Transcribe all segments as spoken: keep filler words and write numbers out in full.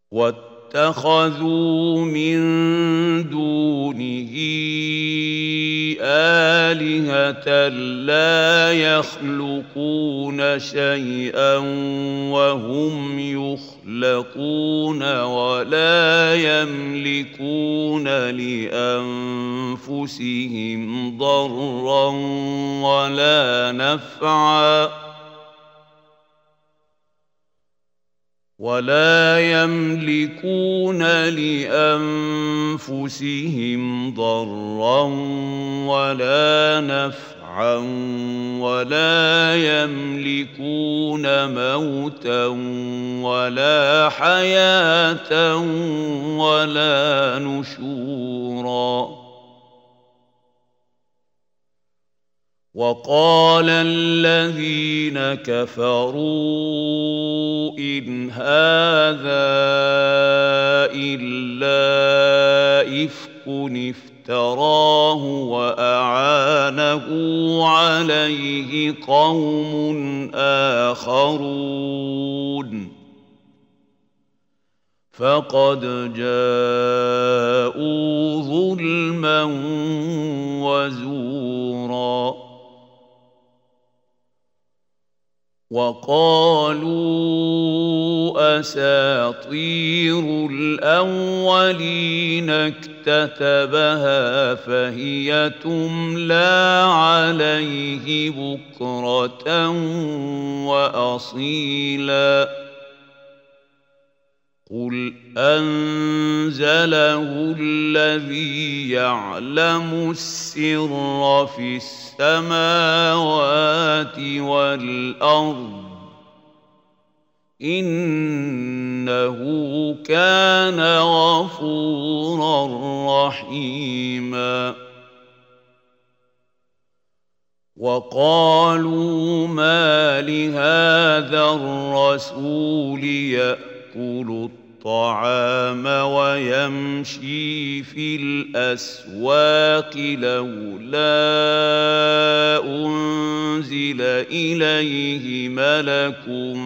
واتخذوا من دونه آلهة لا يخلقون شيئا وهم يخلقون ولا يملكون لأنفسهم ضرا ولا نفعا ولا يملكون لأنفسهم ضرا ولا نفعا ولا يملكون موتا ولا حياة ولا نشورا. وقال الذين كفروا إن هذا إلا إفك افتراه وأعانه عليه قوم آخرون فقد جاءوا ظلما وزورا. وقالوا أساطير الأولين اكتتبها فهي تملى عليه بكرة وأصيلا. قل أنزله الذي يعلم السر في السماوات والأرض إنه كان غفورا رحيما. وقالوا ما لهذا الرسول يأكل الطعام ويمشي في الأسواق لولا أنزل إليه ملك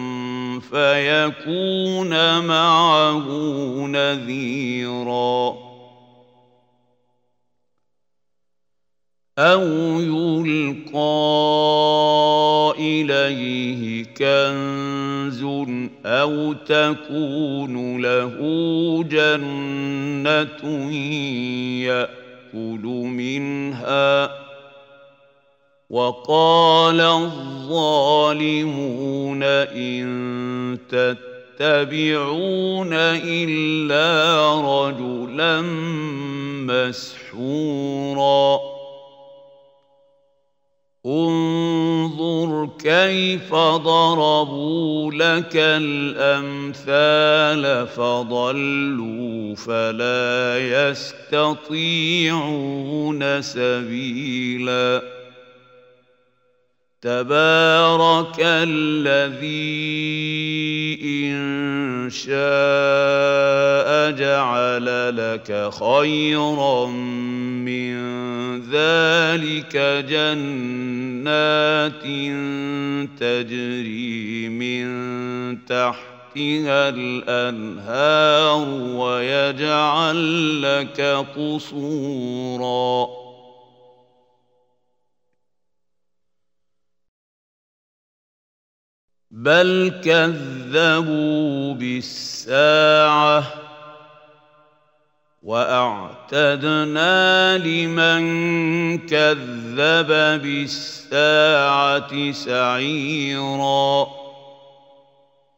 فيكون معه نذيرا. أو يلقى إليه كنز أو تكون له جنة يأكل منها. وقال الظالمون إن تتبعون إلا رجلا مسحورا. انظر كيف ضربوا لك الأمثال فضلوا فلا يستطيعون سبيلا. تبارك الذي إن شاء جعل لك خيرا من ذلك جنات تجري من تحتها الأنهار ويجعل لك قصورا. بل كذبوا بالساعة وأعتدنا لمن كذب بالساعة سعيرا.